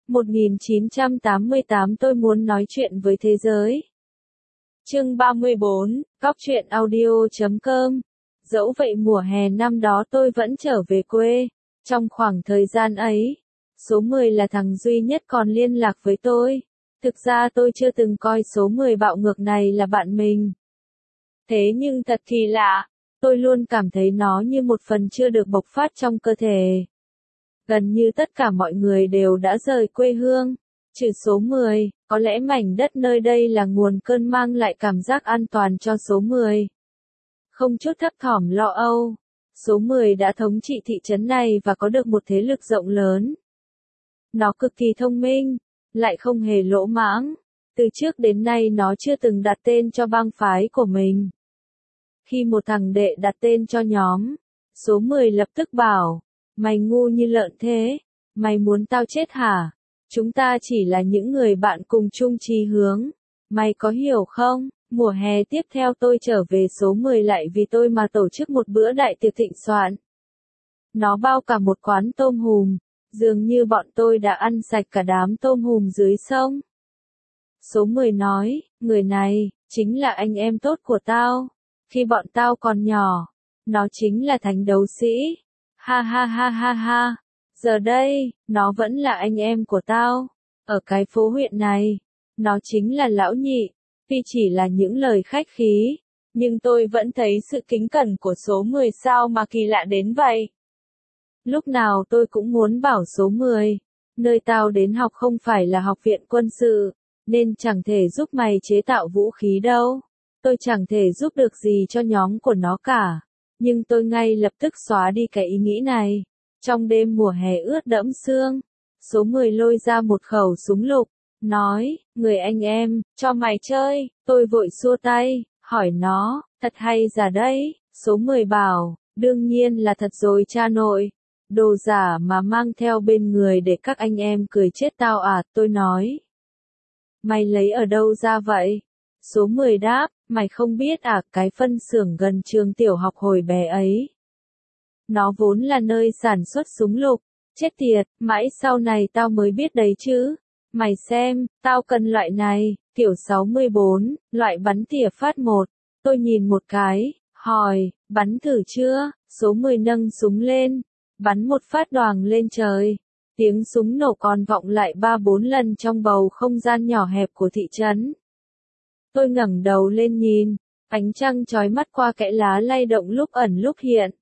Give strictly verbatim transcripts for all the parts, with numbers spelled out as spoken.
một nghìn chín trăm tám mươi tám Tôi muốn nói chuyện với thế giới. Chương ba mươi bốn, Góc truyện audio chấm com. Dẫu vậy mùa hè năm đó tôi vẫn trở về quê. Trong khoảng thời gian ấy, số mười là thằng duy nhất còn liên lạc với tôi. Thực ra tôi chưa từng coi số mười bạo ngược này là bạn mình. Thế nhưng thật kỳ lạ, tôi luôn cảm thấy nó như một phần chưa được bộc phát trong cơ thể. Gần như tất cả mọi người đều đã rời quê hương, trừ số mười, có lẽ mảnh đất nơi đây là nguồn cơn mang lại cảm giác an toàn cho số mười. Không chút thấp thỏm lo âu, số mười đã thống trị thị trấn này và có được một thế lực rộng lớn. Nó cực kỳ thông minh, lại không hề lỗ mãng. Từ trước đến nay nó chưa từng đặt tên cho bang phái của mình. Khi một thằng đệ đặt tên cho nhóm, số mười lập tức bảo, mày ngu như lợn thế, mày muốn tao chết hả? Chúng ta chỉ là những người bạn cùng chung chí hướng, mày có hiểu không? Mùa hè tiếp theo tôi trở về số mười lại vì tôi mà tổ chức một bữa đại tiệc thịnh soạn. Nó bao cả một quán tôm hùm, dường như bọn tôi đã ăn sạch cả đám tôm hùm dưới sông. Số mười nói, người này, chính là anh em tốt của tao. Khi bọn tao còn nhỏ, nó chính là thánh đấu sĩ. Ha ha ha ha ha. Giờ đây, nó vẫn là anh em của tao. Ở cái phố huyện này, nó chính là lão nhị. Tuy chỉ là những lời khách khí, nhưng tôi vẫn thấy sự kính cẩn của số mười sao mà kỳ lạ đến vậy. Lúc nào tôi cũng muốn bảo số mười, nơi tao đến học không phải là học viện quân sự, nên chẳng thể giúp mày chế tạo vũ khí đâu. Tôi chẳng thể giúp được gì cho nhóm của nó cả. Nhưng tôi ngay lập tức xóa đi cái ý nghĩ này. Trong đêm mùa hè ướt đẫm sương, số mười lôi ra một khẩu súng lục, nói, người anh em, cho mày chơi. Tôi vội xua tay, hỏi nó, thật hay giả đấy? Số mười bảo, đương nhiên là thật rồi cha nội. Đồ giả mà mang theo bên người để các anh em cười chết tao à? Tôi nói, mày lấy ở đâu ra vậy? Số mười đáp, mày không biết à, cái phân xưởng gần trường tiểu học hồi bé ấy. Nó vốn là nơi sản xuất súng lục. Chết tiệt, mãi sau này tao mới biết đấy chứ. Mày xem, tao cần loại này, kiểu sáu mươi bốn, loại bắn tỉa phát một. Tôi nhìn một cái, hỏi, bắn thử chưa? Số mười nâng súng lên, bắn một phát đoàng lên trời. Tiếng súng nổ còn vọng lại ba bốn lần trong bầu không gian nhỏ hẹp của thị trấn. Tôi ngẩng đầu lên nhìn, ánh trăng chói mắt qua kẽ lá lay động lúc ẩn lúc hiện.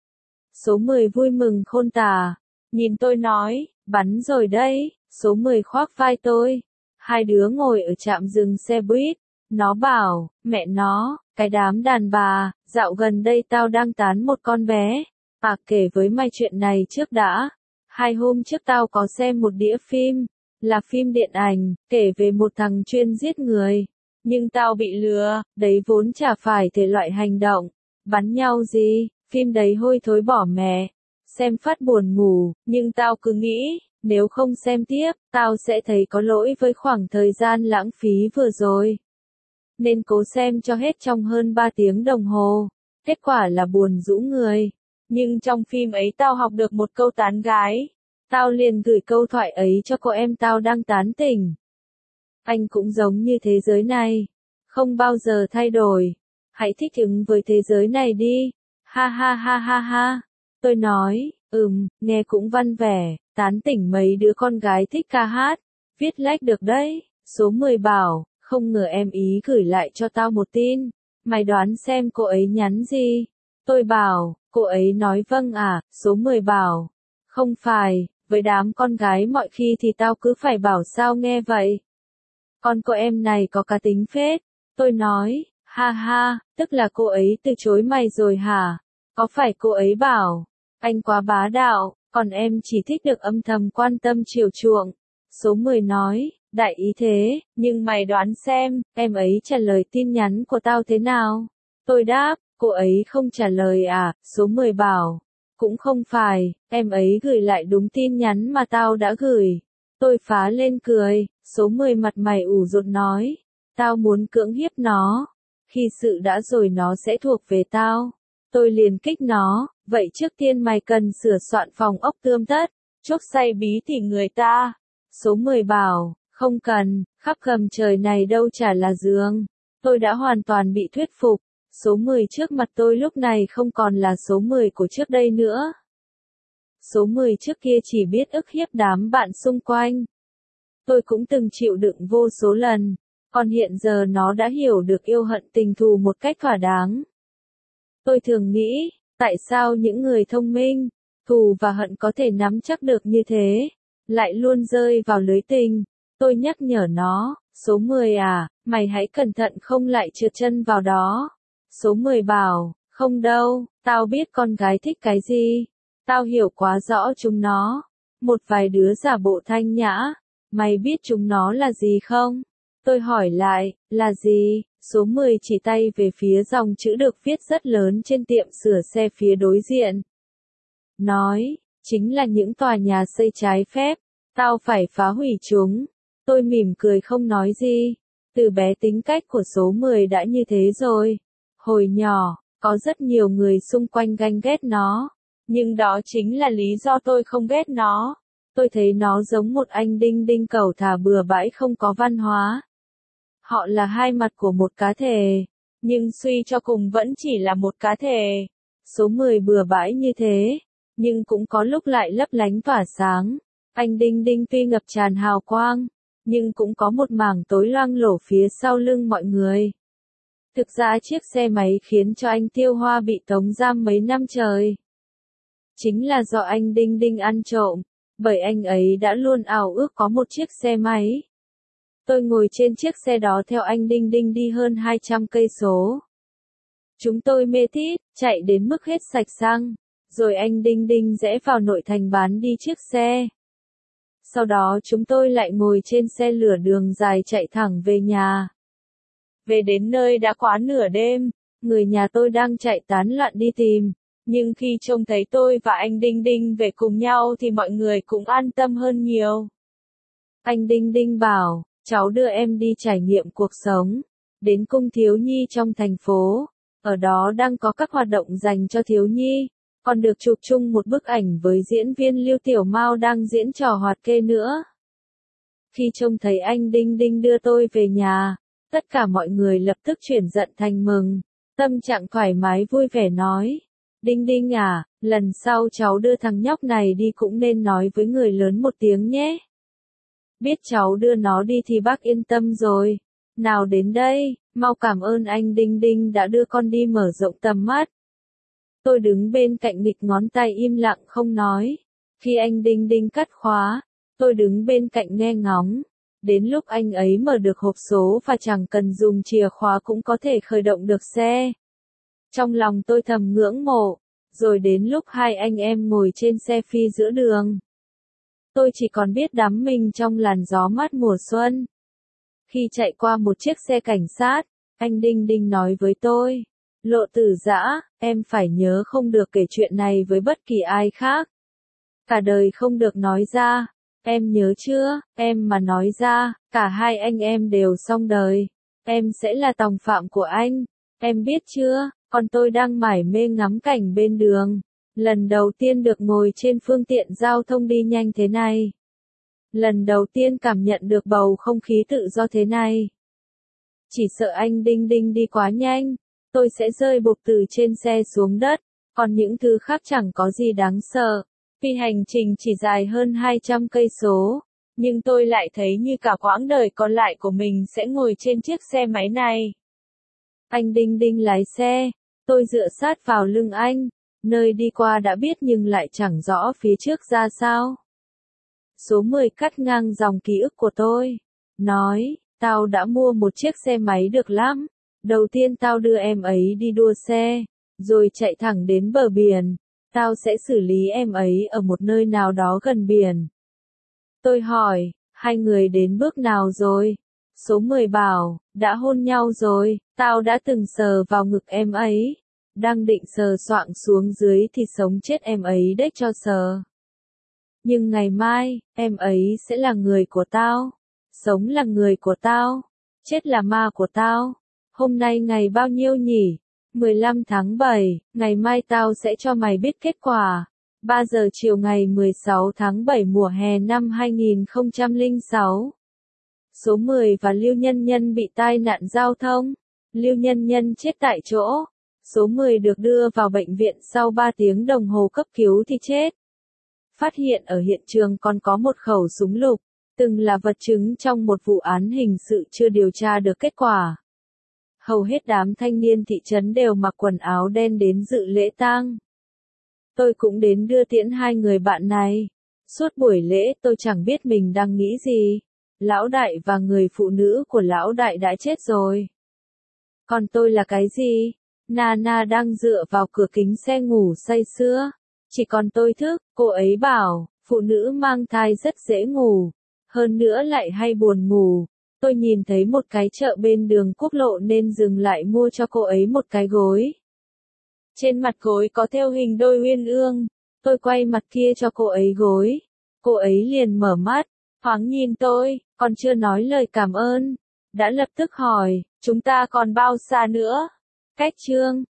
Số mười vui mừng khôn tả, nhìn tôi nói, bắn rồi đấy. Số mười khoác vai tôi. Hai đứa ngồi ở trạm dừng xe buýt. Nó bảo, mẹ nó, cái đám đàn bà, dạo gần đây tao đang tán một con bé. À, kể với mày chuyện này trước đã. Hai hôm trước tao có xem một đĩa phim, là phim điện ảnh, kể về một thằng chuyên giết người. Nhưng tao bị lừa, đấy vốn chả phải thể loại hành động. Bắn nhau gì, phim đấy hôi thối bỏ mẹ. Xem phát buồn ngủ, nhưng tao cứ nghĩ, nếu không xem tiếp, tao sẽ thấy có lỗi với khoảng thời gian lãng phí vừa rồi. Nên cố xem cho hết trong hơn ba tiếng đồng hồ. Kết quả là buồn rũ người. Nhưng trong phim ấy tao học được một câu tán gái. Tao liền gửi câu thoại ấy cho cô em tao đang tán tỉnh. Anh cũng giống như thế giới này. Không bao giờ thay đổi. Hãy thích ứng với thế giới này đi. Ha ha ha ha ha. Tôi nói, ừm, nghe cũng văn vẻ, tán tỉnh mấy đứa con gái thích ca hát. Viết lách được đấy. Số mười bảo, không ngờ em ý gửi lại cho tao một tin. Mày đoán xem cô ấy nhắn gì? Tôi bảo, cô ấy nói vâng à? Số mười bảo, không phải, với đám con gái mọi khi thì tao cứ phải bảo sao nghe vậy. Con cô em này có cá tính phết. Tôi nói, ha ha, tức là cô ấy từ chối mày rồi hả? Có phải cô ấy bảo, anh quá bá đạo, còn em chỉ thích được âm thầm quan tâm chiều chuộng. Số mười nói, đại ý thế, nhưng mày đoán xem, em ấy trả lời tin nhắn của tao thế nào? Tôi đáp, cô ấy không trả lời à? Số mười bảo, cũng không phải, em ấy gửi lại đúng tin nhắn mà tao đã gửi. Tôi phá lên cười, số mười mặt mày ủ rột nói, tao muốn cưỡng hiếp nó. Khi sự đã rồi nó sẽ thuộc về tao. Tôi liền kích nó, vậy trước tiên mày cần sửa soạn phòng ốc tươm tất, chốc xay bí tỉ người ta. Số mười bảo, không cần, khắp gầm trời này đâu chả là giường. Tôi đã hoàn toàn bị thuyết phục. Số mười trước mặt tôi lúc này không còn là số mười của trước đây nữa. Số mười trước kia chỉ biết ức hiếp đám bạn xung quanh. Tôi cũng từng chịu đựng vô số lần, còn hiện giờ nó đã hiểu được yêu hận tình thù một cách thỏa đáng. Tôi thường nghĩ, tại sao những người thông minh, thù và hận có thể nắm chắc được như thế, lại luôn rơi vào lưới tình. Tôi nhắc nhở nó, số mười à, mày hãy cẩn thận không lại trượt chân vào đó. Số mười bảo, không đâu, tao biết con gái thích cái gì. Tao hiểu quá rõ chúng nó. Một vài đứa giả bộ thanh nhã. Mày biết chúng nó là gì không? Tôi hỏi lại, là gì? Số mười chỉ tay về phía dòng chữ được viết rất lớn trên tiệm sửa xe phía đối diện. Nói, chính là những tòa nhà xây trái phép. Tao phải phá hủy chúng. Tôi mỉm cười không nói gì. Từ bé tính cách của số mười đã như thế rồi. Hồi nhỏ, có rất nhiều người xung quanh ganh ghét nó. Nhưng đó chính là lý do tôi không ghét nó. Tôi thấy nó giống một anh đinh đinh cẩu thả bừa bãi không có văn hóa. Họ là hai mặt của một cá thể, nhưng suy cho cùng vẫn chỉ là một cá thể. Số mười bừa bãi như thế, nhưng cũng có lúc lại lấp lánh tỏa sáng. Anh đinh đinh tuy ngập tràn hào quang, nhưng cũng có một mảng tối loang lổ phía sau lưng mọi người. Thực ra chiếc xe máy khiến cho anh Tiêu Hoa bị tống giam mấy năm trời. Chính là do anh Đinh Đinh ăn trộm, bởi anh ấy đã luôn ảo ước có một chiếc xe máy. Tôi ngồi trên chiếc xe đó theo anh Đinh Đinh đi hơn hai trăm cây số. Chúng tôi mê tít, chạy đến mức hết sạch xăng, rồi anh Đinh Đinh rẽ vào nội thành bán đi chiếc xe. Sau đó chúng tôi lại ngồi trên xe lửa đường dài chạy thẳng về nhà. Về đến nơi đã quá nửa đêm, người nhà tôi đang chạy tán loạn đi tìm. Nhưng khi trông thấy tôi và anh Đinh Đinh về cùng nhau thì mọi người cũng an tâm hơn nhiều. Anh Đinh Đinh bảo, cháu đưa em đi trải nghiệm cuộc sống. Đến cung thiếu nhi trong thành phố. Ở đó đang có các hoạt động dành cho thiếu nhi. Còn được chụp chung một bức ảnh với diễn viên Lưu Tiểu Mao đang diễn trò hoạt kê nữa. Khi trông thấy anh Đinh Đinh đưa tôi về nhà, tất cả mọi người lập tức chuyển giận thành mừng. Tâm trạng thoải mái vui vẻ nói. Đinh Đinh à, lần sau cháu đưa thằng nhóc này đi cũng nên nói với người lớn một tiếng nhé. Biết cháu đưa nó đi thì bác yên tâm rồi. Nào đến đây, mau cảm ơn anh Đinh Đinh đã đưa con đi mở rộng tầm mắt. Tôi đứng bên cạnh nghịch ngón tay im lặng không nói. Khi anh Đinh Đinh cắt khóa, tôi đứng bên cạnh nghe ngóng. Đến lúc anh ấy mở được hộp số và chẳng cần dùng chìa khóa cũng có thể khởi động được xe. Trong lòng tôi thầm ngưỡng mộ. Rồi đến lúc hai anh em ngồi trên xe phi giữa đường. Tôi chỉ còn biết đắm mình trong làn gió mát mùa xuân. Khi chạy qua một chiếc xe cảnh sát, anh Đinh Đinh nói với tôi. Lộ Tử Dã, em phải nhớ không được kể chuyện này với bất kỳ ai khác. Cả đời không được nói ra. Em nhớ chưa, em mà nói ra, cả hai anh em đều xong đời. Em sẽ là tòng phạm của anh. Em biết chưa, còn tôi đang mải mê ngắm cảnh bên đường. Lần đầu tiên được ngồi trên phương tiện giao thông đi nhanh thế này. Lần đầu tiên cảm nhận được bầu không khí tự do thế này. Chỉ sợ anh Đinh Đinh đi quá nhanh, tôi sẽ rơi bụp từ trên xe xuống đất, còn những thứ khác chẳng có gì đáng sợ. Vì hành trình chỉ dài hơn hai trăm cây số, nhưng tôi lại thấy như cả quãng đời còn lại của mình sẽ ngồi trên chiếc xe máy này. Anh Đinh Đinh lái xe, tôi dựa sát vào lưng anh, nơi đi qua đã biết nhưng lại chẳng rõ phía trước ra sao. Số mười cắt ngang dòng ký ức của tôi, nói, tao đã mua một chiếc xe máy được lắm. Đầu tiên tao đưa em ấy đi đua xe, rồi chạy thẳng đến bờ biển. Tao sẽ xử lý em ấy ở một nơi nào đó gần biển. Tôi hỏi, hai người đến bước nào rồi? Số mười bảo, đã hôn nhau rồi, tao đã từng sờ vào ngực em ấy. Đang định sờ soạng xuống dưới thì sống chết em ấy đếch cho sờ. Nhưng ngày mai, em ấy sẽ là người của tao. Sống là người của tao. Chết là ma của tao. Hôm nay ngày bao nhiêu nhỉ? mười lăm tháng bảy, ngày mai tao sẽ cho mày biết kết quả. ba giờ chiều ngày mười sáu tháng bảy mùa hè năm hai nghìn không trăm lẻ sáu. Số mười và Lưu Nhân Nhân bị tai nạn giao thông. Lưu Nhân Nhân chết tại chỗ. Số mười được đưa vào bệnh viện sau ba tiếng đồng hồ cấp cứu thì chết. Phát hiện ở hiện trường còn có một khẩu súng lục, từng là vật chứng trong một vụ án hình sự chưa điều tra được kết quả. Hầu hết đám thanh niên thị trấn đều mặc quần áo đen đến dự lễ tang. Tôi cũng đến đưa tiễn hai người bạn này. Suốt buổi lễ tôi chẳng biết mình đang nghĩ gì. Lão đại và người phụ nữ của lão đại đã chết rồi. Còn tôi là cái gì? Nana đang dựa vào cửa kính xe ngủ say sưa. Chỉ còn tôi thức, cô ấy bảo, phụ nữ mang thai rất dễ ngủ. Hơn nữa lại hay buồn ngủ. Tôi nhìn thấy một cái chợ bên đường quốc lộ nên dừng lại mua cho cô ấy một cái gối. Trên mặt gối có thêu hình đôi uyên ương. Tôi quay mặt kia cho cô ấy gối. Cô ấy liền mở mắt, thoáng nhìn tôi, còn chưa nói lời cảm ơn. Đã lập tức hỏi, chúng ta còn bao xa nữa? Cách chương